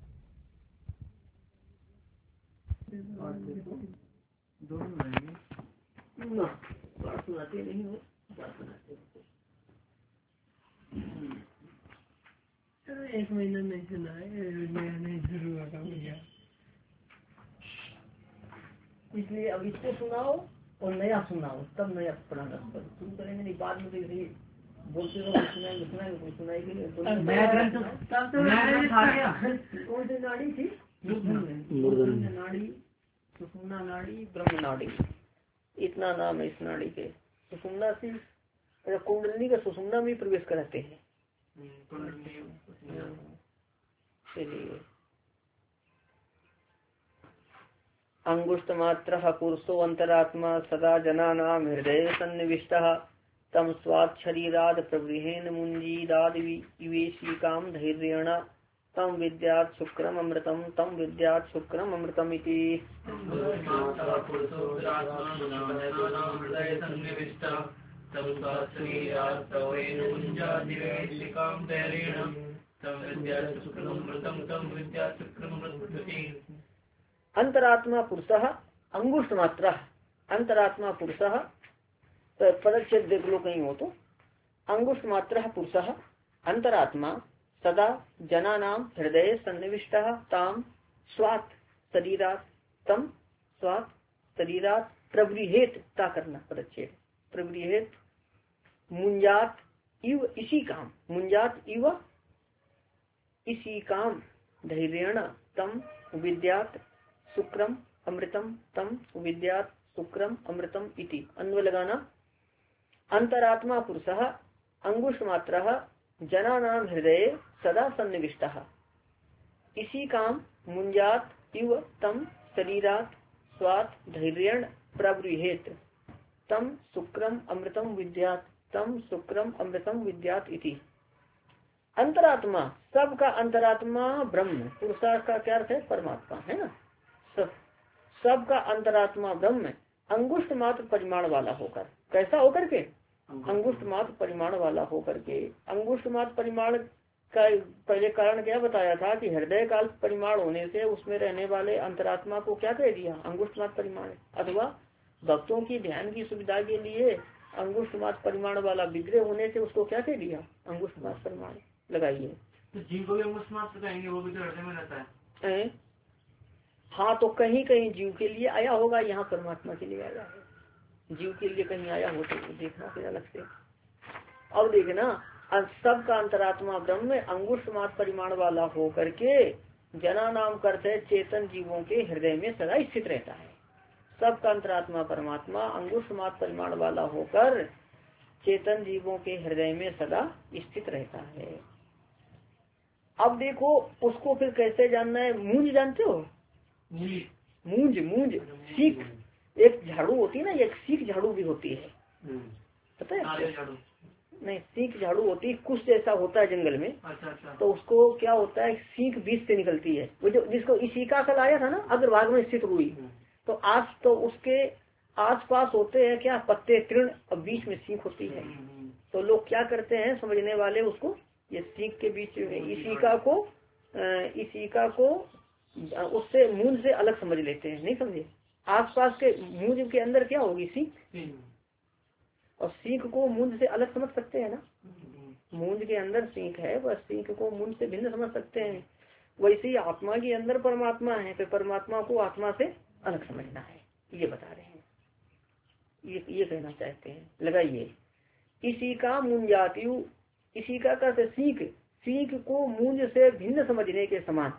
दोनों रहेंगे ना, बात सुनाते नहीं हो, बात सुनाते एक महीना नहीं सुना है, नहीं शुरू होगा भैया, इसलिए अब इसको सुनाओ और नया सुनाओ, तब नया पढ़ाना शुरू करेंगे। नहीं बाद में तो बोलते रहो सुनाएंगे सुनाएंगे कोई सुनाएगी नहीं। कौन सी नाड़ी थी? नाड़ी, सुषुम्ना नाड़ी, ब्रह्म नाड़ी, इतना नाम है इस नाड़ी के। सुषुम्ना से कुंडली का सुषुम्ना में प्रवेश कराते हैं। चलिए अंगुष्ठ मात्र पुरुषो अंतरात्मा सदा जना नाम हृदय सन्निविष्ट तम स्वात् शरीराद प्रवृहेन मुंजीदाद विवेशिकाम धैर्येण तम विद्यात् शुक्रम अमृतम तम विद्यात् शुक्रम अमृतम इति। अंतरात्मा पुरुषः अंगुष्ठ मात्रा। अंतरात्मा पुरुषः पदच्छेद देख लो कहीं हो तो। अंगुष्ठ मात्रा पुरुषः अंतरात्मा सदा जनानां हृदय सन्निविष्टः ताम स्वात् शरीरात् तम स्वात् शरीरात् प्रवृहेत ता करना पदच्छेद प्रवृहेत मुंजात इव इसी काम मुंजात इव इसी काम धैर्येण तम विद्यात् शुक्रम अमृतम तम विद्यात् शुक्रम अमृतम इति। अन्वय लगाना। अंतरात्मा पुरुषः अंगुष्ठ मात्रः जनानां हृदय सदा सन्निविष्टः इसी काम मुंजात इव तम शरीरात् स्वात् धैर्येण प्रवृहेत तम शुक्रम अमृतम विद्यात् तम शुक्रम अमृतम विद्यात् इति। अंतरात्मा सबका अंतरात्मा ब्रह्म। पुरुषार्थ का क्या अर्थ है? परमात्मा है ना। सब सबका अंतरात्मा ब्रह्म अंगुष्ठ मात्र परिमाण वाला होकर। कैसा होकर के? अंगुष्ठ मात्र परिमाण वाला होकर के। अंगुष्ठ मात्र परिमाण का पहले कारण क्या बताया था कि हृदय काल परिमाण होने से उसमें रहने वाले अंतरात्मा को क्या कह दिया? अंगुष्ठ मात्र परिमाण। अथवा भक्तों की ध्यान की सुविधा के लिए अंगुष्ठ मात्र परिमाण वाला विग्रह होने से उसको क्या कह दिया? अंगुष्ठ मात्र परिमाण। लगाइए तो जीव को भी अंगुष्ठ मात्र कहेंगे, वो भी तो हृदय में रहता है। ए? हाँ, तो कहीं कहीं जीव के लिए आया होगा, यहाँ परमात्मा के लिए आया है। जीव के लिए कहीं आया हो तो देखना फिर अलग से। अब देखना सबका अंतरात्मा ब्रह्म में अंगुष्ठ मात्र परिमाण वाला हो करके जना नाम करते चेतन जीवों के हृदय में सदा स्थित रहता है। सबका अंतरात्मा परमात्मा अंगुष्ठ मात्र परिमाण वाला होकर चेतन जीवों के हृदय में सदा स्थित रहता है। अब देखो उसको फिर कैसे जानना है? मूंज जानते हो? मूंज मूंज सीख एक झाड़ू होती है ना, एक सीख झाड़ू भी होती है, पता है? नहीं, सीख झाड़ू होती है, कुछ जैसा होता है जंगल में। अच्छा, अच्छा। तो उसको क्या होता है, सीख बीच से निकलती है। वो जो जिसको इशिका कल आया था ना, अग्रभाग में स्थित हुई, तो आज तो उसके आसपास होते हैं क्या पत्ते तृण, और बीच में सीख होती है। तो लोग क्या करते हैं समझने वाले, उसको ये सीख के बीच में इशिका को इशिका को उससे मूंज से अलग समझ लेते हैं। नहीं समझे? आसपास के मूंज के अंदर क्या होगी? सीख, और सीख को मूंज से अलग समझ सकते हैं ना। मूंज के अंदर सीख है, वह सीख को मूंज से भिन्न समझ सकते हैं। वैसे ही आत्मा के अंदर परमात्मा है, तो परमात्मा को आत्मा से अलग समझना है, ये बता रहे हैं, ये ये कहना चाहते हैं। लगाइए इसी का मुंजात्यु, इसी का कहते सीख, सीख को मूंज से भिन्न समझने के समान।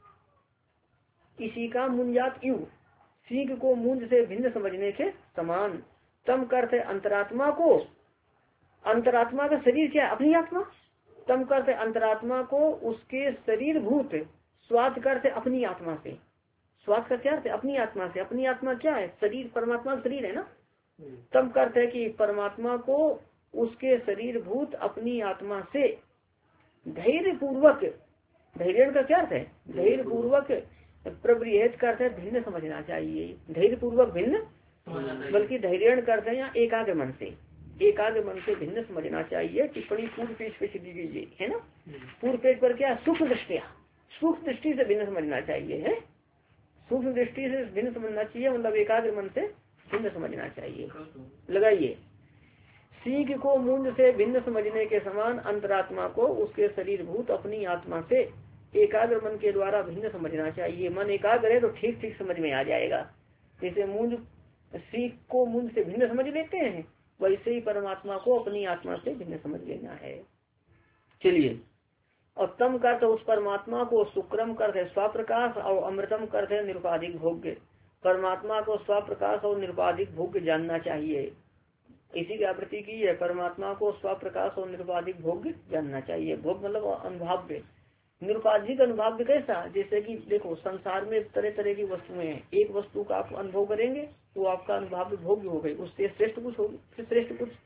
इसी का मुंजात यु, सीख को मूंज से भिन्न समझने के समान। तम करते अंतरात्मा को, अंतरात्मा का शरीर क्या है? अपनी आत्मा। तम करते अंतरात्मा को उसके शरीर भूत, स्वाद करते अपनी आत्मा से। स्वाद का क्या है? अपनी आत्मा से। अपनी आत्मा क्या है? शरीर, परमात्मा का शरीर है ना। तम करते कि परमात्मा को उसके शरीर भूत अपनी आत्मा से धैर्य पूर्वक, धैर्य का क्या है? धैर्य पूर्वक प्रवृहेत करते भिन्न समझना चाहिए। धैर्य पूर्वक भिन्न, बल्कि धैर्य करते हैं एकाग्र मन से, एकाग्र मन से भिन्न समझना चाहिए। टिप्पणी पूर्व पेज पे दी गई है ना। पूर्व पेज पर क्या? सूक्ष्म दृष्टिया, सूक्ष्म दृष्टि से भिन्न समझना चाहिए है। सूक्ष्म दृष्टि से भिन्न समझना चाहिए, मतलब एकाग्र मन से भिन्न समझना चाहिए। लगाइए सीख को मूंज से भिन्न समझने के समान अंतरात्मा को उसके शरीर भूत अपनी आत्मा से एकाग्र मन के द्वारा भिन्न समझना चाहिए। मन एकाग्र है तो ठीक ठीक समझ में आ जाएगा। जैसे मूंज सीख को मूंज से भिन्न समझ लेते हैं, वैसे ही परमात्मा को अपनी आत्मा से भिन्न समझ लेना है। चलिए, और तम करते उस परमात्मा को शुक्रम करते स्वप्रकाश और अमृतम करते निरुपाधिक भोग्य। परमात्मा को स्वप्रकाश और निरुपाधिक भोग्य जानना चाहिए। इसी की आवृत्ति की है, परमात्मा को स्वप्रकाश और निरुपाधिक भोग्य जानना चाहिए। भोग मतलब अनुभाव्य, निरुपाधिक अनुभाव्य कैसा? जैसे कि देखो संसार में तरह तरह की वस्तुएं हैं, एक वस्तु का आप अनुभव करेंगे वो आपका अनुभाव्य भोग्य हो गई, उससे श्रेष्ठ कुछ होगी, फिर श्रेष्ठ कुछ,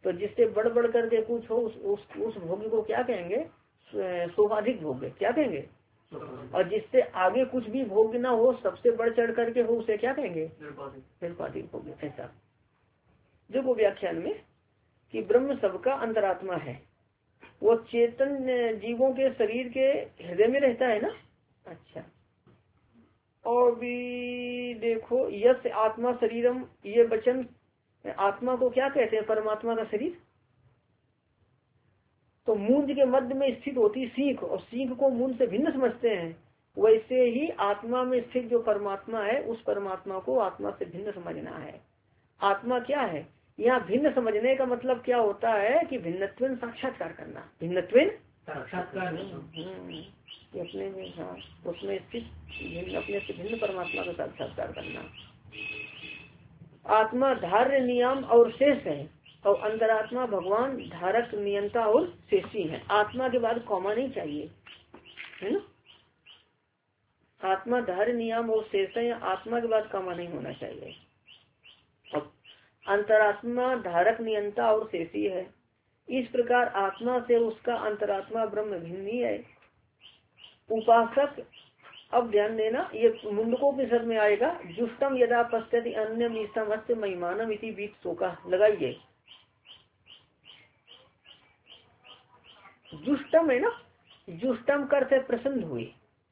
तो जिससे बढ़ बढ़ करके कुछ हो उस उस, उस भोग्य को क्या कहेंगे? सोपाधिक भोग्य क्या कहेंगे? और जिससे आगे कुछ भी भोग्य ना हो, सबसे बढ़ चढ़ करके हो, उसे क्या कहेंगे? निरुपाधिक भोग्य। ऐसा देखो व्याख्यान में कि ब्रह्म सबका अंतरात्मा है, वो चेतन जीवों के शरीर के हृदय में रहता है ना। अच्छा, और भी देखो यस आत्मा शरीरम, ये वचन आत्मा को क्या कहते हैं? परमात्मा का शरीर। तो मूंज के मध्य में स्थित होती सीख, और सीख को मूंज से भिन्न समझते हैं, वैसे ही आत्मा में स्थित जो परमात्मा है उस परमात्मा को आत्मा से भिन्न समझना है। आत्मा क्या है? यहाँ भिन्न समझने का मतलब क्या होता है कि भिन्नत्वेन साक्षात्कार करना। भिन्नत्वेन साक्षात्कार अपने में, हाँ, उसमें स्थित अपने से भिन्न परमात्मा का साक्षात्कार करना। आत्मा धार्य नियम और शेष है, और अंतरात्मा भगवान धारक नियंता और शेषी है। आत्मा के बाद कौमा नहीं चाहिए, है ना। आत्मा धार्य नियम और शेष है, आत्मा के बाद कौमा नहीं होना चाहिए। अब अंतरात्मा धारक नियंता और शेषी है, इस प्रकार आत्मा से उसका अंतरात्मा ब्रह्म भिन्न ही है। उपासक, अब ध्यान देना, ये मुंडकोपनिषद में आएगा, जुष्टम यदा पश्यति अन्यम ईसम अस्य महिमानम इति बीत शोका। लगाइए, जुष्टम है ना, जुष्टम करते प्रसन्न हुए।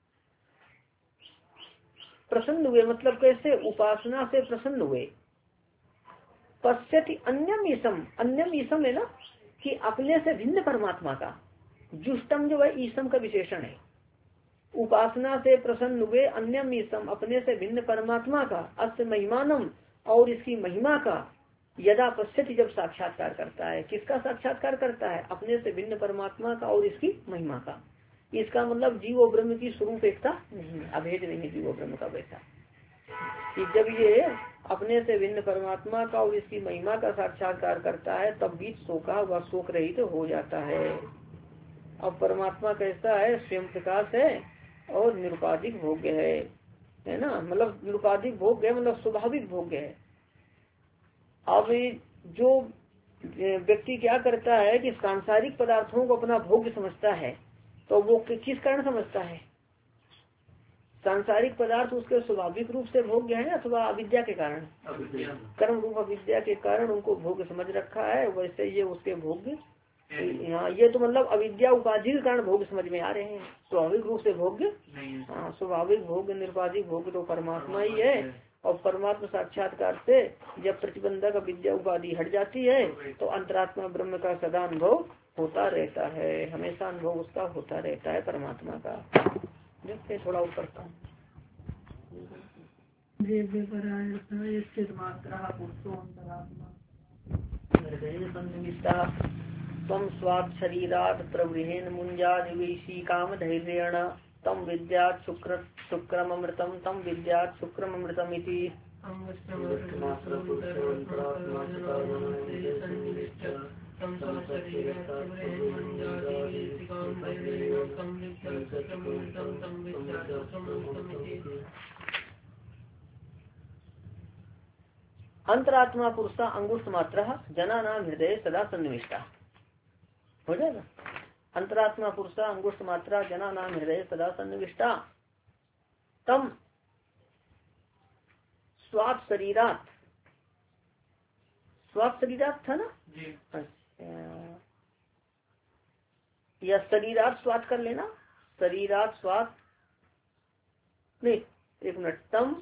प्रसन्न हुए मतलब कैसे? उपासना से प्रसन्न हुए। पश्यति अन्यम ईसम, अन्यम ईसम है ना कि अपने से भिन्न परमात्मा का। जुष्टम जो है ईसम का विशेषण है। उपासना से प्रसन्न हुए अन्यम ईसम, अपने से भिन्न परमात्मा का, अस्य महिमानम, और इसकी महिमा का, यदा पश्यति, जब साक्षात्कार करता है। किसका साक्षात्कार करता है? अपने से भिन्न परमात्मा का और इसकी महिमा का। इसका मतलब जीव और ब्रह्म की स्वरूप एकता नहीं, अभेद नहीं है जीव और ब्रह्म का। वैसा कि जब ये अपने से भिन्न परमात्मा का और इसकी महिमा का साक्षात्कार करता है, तब बीच शोका, वह शोक रहित तो हो जाता है। अब परमात्मा कैसा है? स्वयं प्रकाश है और निरुपाधिक भोग्य है, है ना। मतलब निरुपाधिक भोग्य है मतलब स्वाभाविक भोग्य है। अब जो व्यक्ति क्या करता है कि सांसारिक पदार्थों को अपना भोग्य समझता है, तो वो किस कारण समझता है? सांसारिक पदार्थ उसके स्वाभाविक रूप से भोग्य है अथवा अविद्या के कारण? कर्म रूप अविद्या के कारण उनको भोग्य समझ रखा है, वैसे ये उसके भोग्य। हाँ, ये तो मतलब अविद्या उपाधि के कारण भोग्य समझ में आ रहे हैं, स्वाभाविक रूप से भोग्य। हाँ, स्वाभाविक भोग्य निरुपाधिक भोग्य तो परमात्मा ही है। और परमात्मा साक्षात्कार से जब प्रतिबंधक अविद्या उपाधि हट जाती है, तो अंतरात्मा ब्रह्म का सदा अनुभव होता रहता है, हमेशा अनुभव उसका होता रहता है परमात्मा का। देखते थोड़ा ऊपर का तम स्वात् शरीरात् प्रवृहेन मुंजाद वैशी काम धैर्येण तम विद्यात् शुक्र शुक्रम अमृतम तम विद्यात् शुक्रम अमृतम इति। अंतरात्मा पुरुषा अंगुष्ठ मात्र जना नाम हृदय सदा सन्निविष्टा। हो जाएगा। अंतरात्मा पुरुषा अंगुष्ठ मात्रा जना नाम हृदय सदा सन्निविष्टा। तम स्वात् शरीरात, स्वात् शरीरात था ना। या शरीरात स्वात् कर लेना, शरीरात स्वात् नहीं, एक मिनट। तम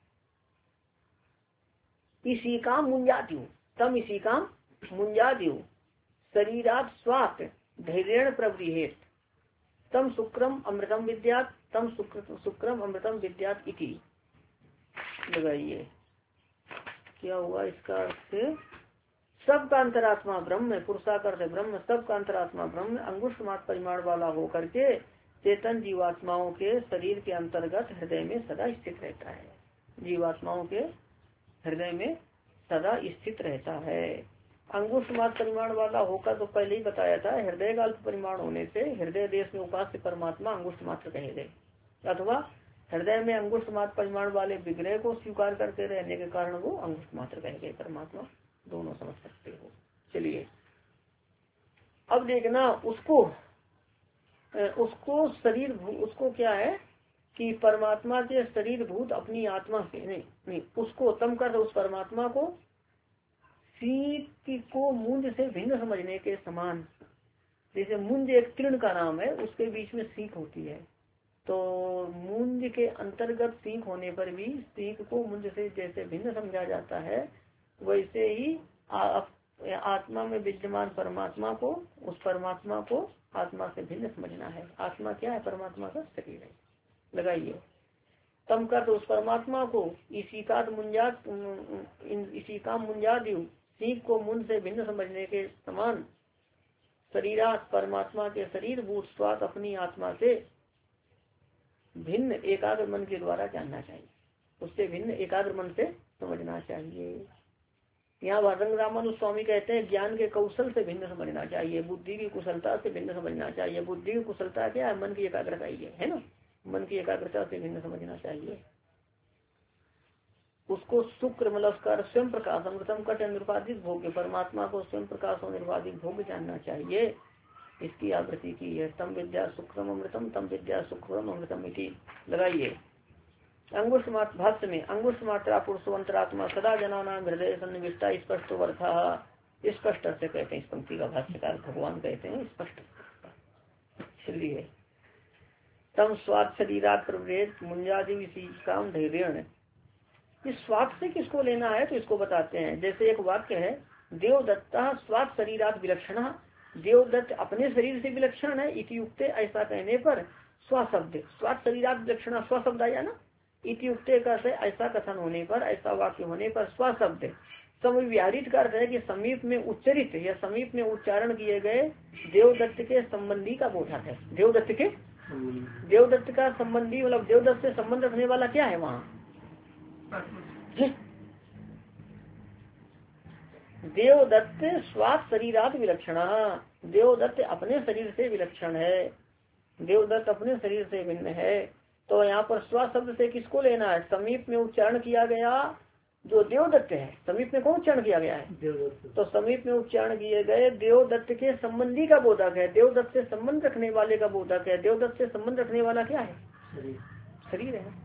इसी का मुंजाती हूँ, तम इसी का मुंजाती हूँ, शरीरात स्वात् धैर्येण प्रवृहेत तम शुक्रम अमृतम विद्यात तम शुक्र शुक्रम अमृतम विद्यात इति। लगाइए क्या हुआ इसका अर्थ? सबका अंतरात्मा ब्रह्म, पुरुषाकर ब्रह्म, सबका अंतरात्मा ब्रह्म अंगुष्ठ मात्र परिमाण वाला होकर के चेतन जीवात्माओं के शरीर के अंतर्गत हृदय में सदा स्थित रहता है। जीवात्माओं के हृदय में सदा स्थित रहता है। अंगुष्ठ मात्र परिमाण वाला होकर तो पहले ही बताया था, हृदय का अल्प परिमाण होने से हृदय देश में उपास्य परमात्मा अंगुष्ठ मात्र कहे गए, अथवा हृदय में अंगुष्ठ मात्र परिमाण वाले विग्रह को स्वीकार करते रहने के कारण वो अंगुष्ठ मात्र कहे गए परमात्मा, दोनों समझ सकते हो। चलिए अब देखना उसको उसको शरीर उसको क्या है कि परमात्मा के शरीर भूत अपनी आत्मा से नहीं नहीं उसको तम कर उस परमात्मा को सीख को मुंज से भिन्न समझने के समान। जैसे मुंज एक तृण का नाम है, उसके बीच में सीख होती है, तो मुंज के अंतर्गत सीख होने पर भी सीख को मुंज से जैसे भिन्न समझा जाता है, वैसे ही आ, आत्मा में विद्यमान परमात्मा को उस परमात्मा को आत्मा से भिन्न समझना है। आत्मा क्या है? परमात्मा का शरीर है। लगाइए तम कर तो उस परमात्मा को इसी का मुंजात इसी का मुंजाद सीख को मुंज से भिन्न समझने के समान शरीरात परमात्मा के शरीर भूत स्वात अपनी आत्मा से भिन्न एकाग्र मन के द्वारा जानना चाहिए, उससे भिन्न एकाग्र मन से समझना चाहिए। यहाँ रंग रामानुज स्वामी कहते हैं ज्ञान के कौशल से भिन्न समझना चाहिए, बुद्धि की कुशलता से भिन्न समझना चाहिए। बुद्धि की कुशलता क्या है? मन की एकाग्रता ही है, है ना। मन की एकाग्रता से भिन्न समझना चाहिए। उसको शुक्र मतलब स्वयं प्रकाश अमृतम कट निर्वाधित भोग्य परमात्मा को स्वयं प्रकाश और निर्वाधित भोग्य जानना चाहिए। इसकी आवृत्ति की है तम विद्या शुक्रम अमृतम तम विद्या शुक्रम अमृतम इति। लगाइए अंगुष्ठ मात्र भाष्य में अंगुष्ठ मात्रा पुरुषवंतरात्मा सदा जनाना हृदय सन्निविष्टा स्पष्ट वर्था स्पष्ट से कहते हैं। इस पंक्ति का भाष्यकार भगवान कहते हैं स्पष्ट। चलिए तम स्वार्थ शरीरात प्रवृत्त मुंजादि इसी काम धैर्य। इस स्वार्थ से किसको लेना है तो इसको बताते हैं। जैसे एक वाक्य है देवदत्ता स्वार्थ शरीरात विलक्षण, देवदत्त अपने शरीर से विलक्षण है इति युक्ते, ऐसा कहने पर स्वशब्द स्वार्थ शरीरात विलक्षण स्वशब्द आया ना, इति युक्ते का से ऐसा कथन होने पर ऐसा वाक्य होने पर स्वशब्द समव्याहृत का अर्थ है कि समीप में उच्चरित या समीप में उच्चारण किए गए देवदत्त के संबंधी का बोधक है। देवदत्त के देवदत्त का संबंधी मतलब देवदत्त से संबंध रखने वाला क्या है वहाँ? देवदत्त स्वार्थ शरीरात विलक्षण, देवदत्त अपने शरीर से विलक्षण है, देवदत्त अपने शरीर से भिन्न है। तो यहाँ पर स्व शब्द से किसको लेना है? समीप में उच्चारण किया गया जो देवदत्त है। समीप में कौन उच्चारण किया गया है? तो समीप में उच्चारण किए गए देवदत्त के संबंधी का बोधक है, देवदत्त से संबंध रखने वाले का बोधक है। देवदत्त से संबंध रखने वाला क्या है? शरीर है।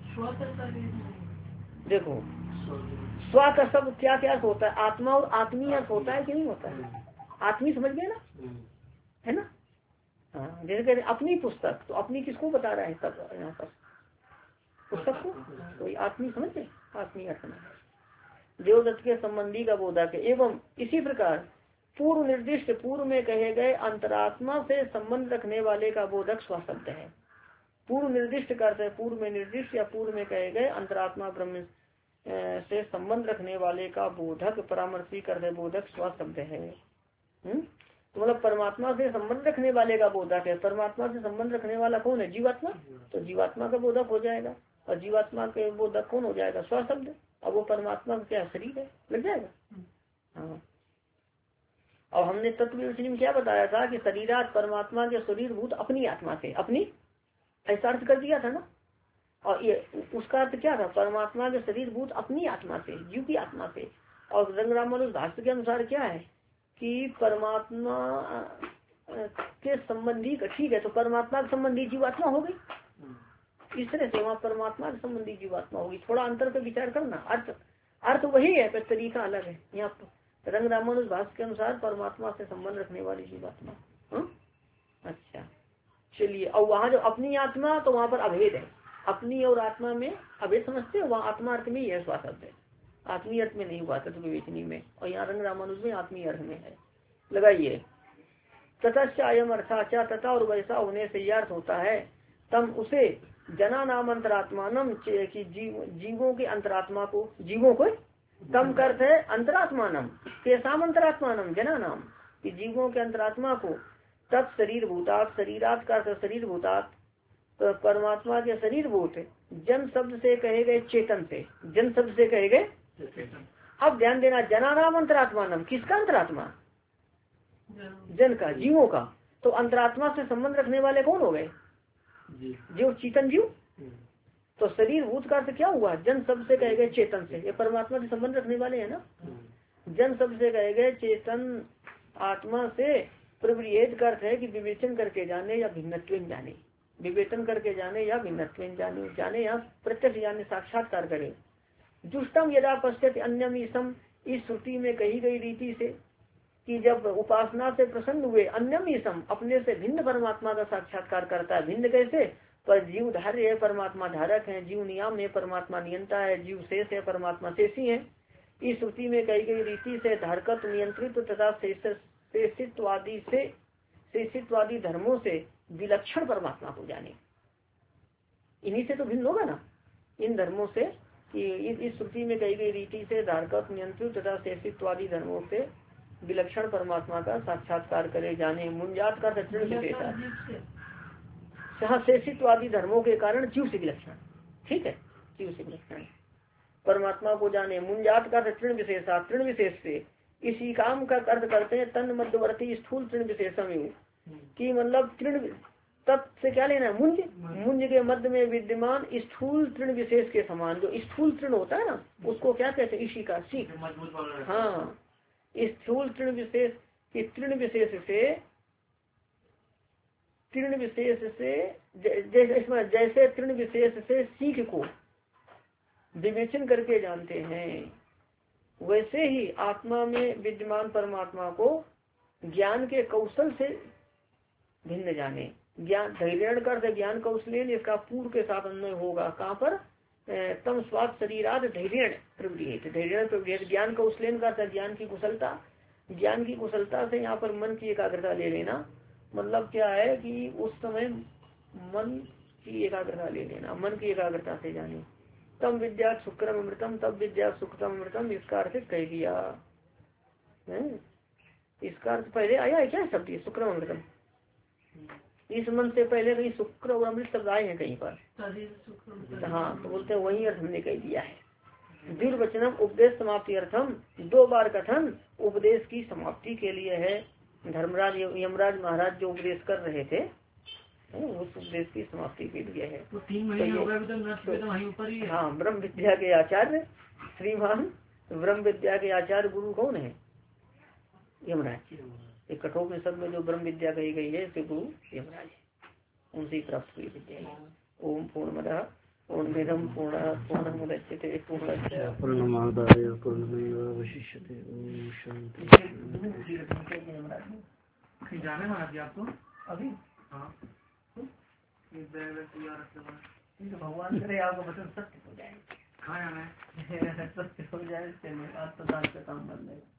देखो स्व का शब्द क्या क्या अर्थ होता है? आत्मा और आत्मीय अर्थ होता है कि नहीं होता है? आत्मी समझ गए ना, है ना। हाँ जैसे अपनी पुस्तक, तो अपनी किसको बता रहा है तब यहाँ पर? पुस्तक को, तो आत्मी समझ गए, आत्मी अर्थ में देवदत्त के संबंधी का बोधक है। एवं इसी प्रकार पूर्व निर्दिष्ट पूर्व में कहे गए अंतरात्मा से संबंध रखने वाले का बोधक स्व शब्द है। पूर्व निर्दिष्ट करते हैं, पूर्व में निर्दिष्ट या पूर्व में कहे गए अंतरात्मा ब्रह्म से संबंध रखने वाले का बोधक परामर्शी करते बोधक स्व शब्द है। हम्म तो मतलब परमात्मा से संबंध रखने वाले का बोधक है। परमात्मा से संबंध रखने वाला कौन है? जीवात्मा। तो जीवात्मा का बोधक हो जाएगा, और जीवात्मा के बोधक कौन हो जाएगा? स्व शब्द। अब वो परमात्मा का क्या शरीर है, लग जाएगा। हाँ और हमने तत्व विवक्षणी में क्या बताया था कि शरीरात परमात्मा के शरीर भूत अपनी आत्मा से, अपनी ऐसा अर्थ कर दिया था ना। और ये उसका अर्थ क्या था? परमात्मा के शरीर भूत अपनी आत्मा से, जीव की आत्मा से। और रंग रामानुज भाष्य के अनुसार क्या है कि परमात्मा के संबंधी, ठीक है, तो परमात्मा के संबंधी जीवात्मा हो गई। इस तरह से वहाँ परमात्मा के संबंधी जीवात्मा होगी। थोड़ा अंतर पे विचार करना, अर्थ अर्थ वही है पर तरीका अलग है। यहाँ रंग रामानुज भाष्य के अनुसार परमात्मा से संबंध रखने वाली जीवात्मा। अच्छा चलिए, और वहाँ जो अपनी आत्मा, तो वहाँ पर अभेद है। अपनी और आत्मा में अभेद समझते हो? वहाँ आत्मा अर्थ में ही है स्व शब्द है, आत्मीय अर्थ में नहीं हुआ तत्व विवेचनी में। और यहाँ रंग रामानुज में आत्मीय अर्थ में है। लगाइए ततश्चायम अर्थाचा, तथा और वैसा होने से यह अर्थ होता है तम उसे जना नाम अंतरात्मानम की जीव, जीवों के अंतरात्मा को, जीवों को तम करते है अंतरात्मानम केसाम अंतरात्मानम जना नाम की जीवों के अंतरात्मा को तत् शरीर भूतात, शरीरात का शरीर भूतात, तो परमात्मा के शरीर भूत जन शब्द से कहे गए चेतन से, जन शब्द से कहे गए। अब ध्यान देना, जना नाम अंतरात्मानम, किसका अंतरात्मा? जन का, जीवों का। तो अंतरात्मा से संबंध रखने वाले कौन हो गए? जीव, चेतन जीव। तो शरीर भूत का अर्थ क्या हुआ? जन शब्द से कहे गए चेतन से, ये परमात्मा से संबंध रखने वाले है ना। जन शब्द से कहे गए चेतन आत्मा से प्रवृत्त का अर्थ है कि विवेचन करके जाने या भिन्नत्वेन जाने, विवेचन करके जाने या भिन्नत्वेन जाने, जाने या प्रत्यक्ष जाने साक्षात्कार करे। जुष्टम यदा पश्यति अन्यम ईसम, इस श्रुति में कही गई रीति से कि जब उपासना से प्रसन्न हुए अन्यम ईसम अपने से भिन्न परमात्मा का साक्षात्कार करता है। भिन्न कैसे? पर जीव धार्य है, परमात्मा धारक है, जीव नियम है, परमात्मा नियंता है, जीव शेष है, परमात्मा शेषी है। इस श्रुति में कही गई रीति से धारकत्व, नियंत्रित्व तथा शेषित्वादि से शेषित्वादि धर्मों से विलक्षण परमात्मा को जाने। इन्हीं से तो भिन्न होगा ना, इन धर्मों से कि इस श्रुति में कही गई रीति से धारकत्व, नियंत्रित तथा शेषित्वादि धर्मों से विलक्षण परमात्मा का साक्षात्कार करे जाने। मुंजात का दक्षिण विशेषा शेषित्वादि धर्मों के कारण जीव से विलक्षण, ठीक है, जीव से विलक्षण परमात्मा को जाने। मुंजात का तृण विशेषा, तृण विशेष से इसी काम का अर्थ करते हैं तन मध्यवर्ती स्थूल तृण विशेषम की, मतलब तृण तत् से क्या लेना है? मुंज, मुंज के मध्य में विद्यमान स्थूल तृण विशेष के समान। जो स्थूल तृण होता है ना उसको क्या कहते हैं? इसी का सी, हाँ, स्थूल तृण विशेष की तृण विशेष से तृण विशेष से जैसे जैसे तृण विशेष से सीख को विवेचन करके जानते हैं, वैसे ही आत्मा में विद्यमान परमात्मा को ज्ञान के कौशल से भिन्न जाने। ज्ञान धैर्य कर ज्ञान कौशल, इसका पूर्व के साथ अन्वय होगा। कहाँ पर? तम स्वाद शरीराद धैर्य प्रवृत्त, धैर्य प्रवृत्त ज्ञान कौशल का ज्ञान की कुशलता। ज्ञान की कुशलता से यहाँ पर मन की एकाग्रता ले लेना, मतलब क्या है कि उस समय मन की एकाग्रता ले लेना, मन की एकाग्रता से जाने। तम विद्या शुक्रम अमृतम, तब विद्या सुखतम अमृतम, इसका अर्थ कह दिया है। इसका अर्थ पहले आया है क्या शब्द ये शुक्रम अमृतम? इस मन से पहले कहीं शुक्र और अमृत शब्द आए हैं कहीं पर? हाँ, तो बोलते हैं वही अर्थ हमने कह दिया है। द्विर्वचनम उपदेश समाप्ति अर्थम, दो बार कथन उपदेश की समाप्ति के लिए है। धर्मराज यमराज महाराज जो उपदेश कर रहे थे उस उपदेश की समाप्ति के लिए है। तो तीन महीने हो गए तो वहीं ऊपर ही है। हाँ, ब्रह्म विद्या के आचार्य श्रीमान ब्रह्म विद्या के आचार्य गुरु कौन है? यमराज। एक कठोपनिषद में जो ब्रह्म विद्या कही गई है इसके गुरु यमराज, उनसे प्राप्त हुई विद्या। ओम पूर्णमदः पूर्णमिदं पूर्णात् पूर्णमुदच्यते पूर्णस्य पूर्णमादाय पूर्णमेवावशिष्यते। ओम शांति। जाने महाराज जी आपको अभी? हाँ, भगवान करे आपको मतलब सत्य हो जाए। कहाँ जाना है? सत्य हो जाए, आज तो दान का काम बन जाएगा।